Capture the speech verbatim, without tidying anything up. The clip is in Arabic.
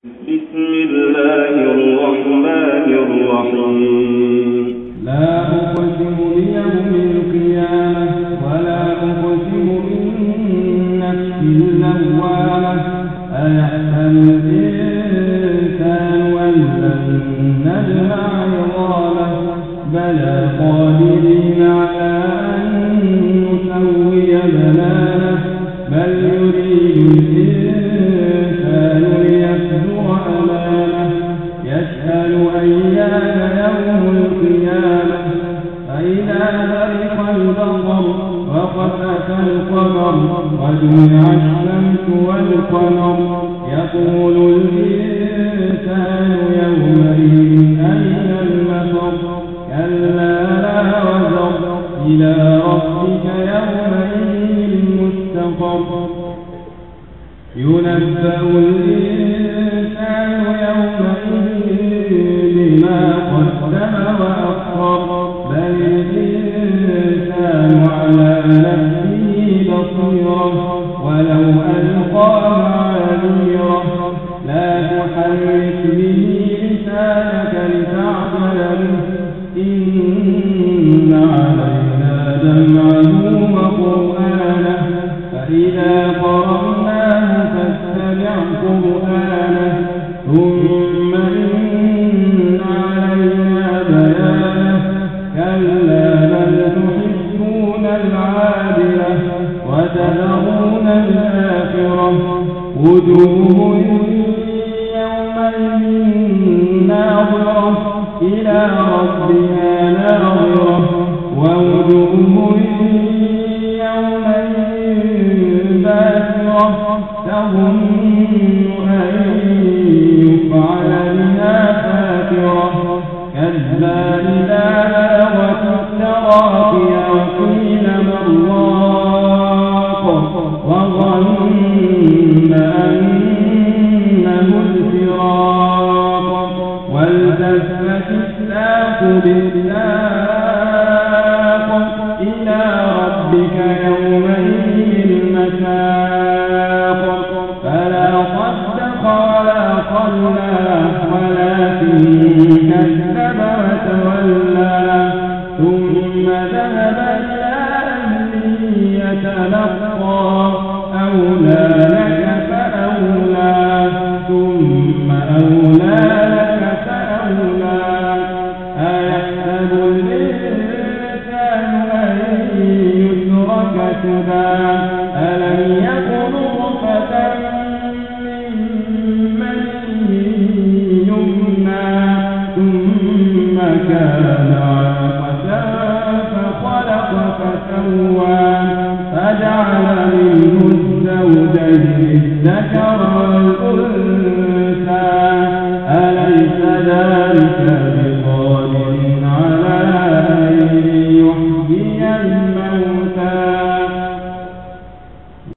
بسم الله الرحمن الرحيم. لا أقسم بيوم القيامة ولا أقسم بالنفس اللوامة أيحسب الإنسان أن لن نجمع عظامه بلى قادرين على أن نسوي بنانه بل يريد الإنسان ليفجر أمامه يسأل أيان يوم القيامة فإذا برق البصر وخسف القمر وجمع الشمس والقمر يقول الإنسان يومئذ أين المفر كلا لا وزر إلى ربك يومئذ المستقر ينبأ الإنسان يومئذ بما قدم وأخر بل الإنسان على نفسه بصيرة ولو ألقى معاذيره لا تحرك به لسانك لتعجل به إن علينا جمعه وقرآنه فإذا قرأناه فاتبع قرآنه ثم إن علينا بيانه كلا بل تحبون العاجلة وتذرون الآخرة وجوه يومئذ ناظرة إلى ربها ناظرة ووجوه تظن أن يفعل بها فاكرة كلا إذا بلغت التراقي وقيل من راق وظن أنه الفراق والتفت الساق بالساق إلى ربك يومئذ المساق فلا صدق ولا صلى ولكن كذب وتولى ثم ذهب إلى أهله يتلقى أولى لك فأولى ثم أولى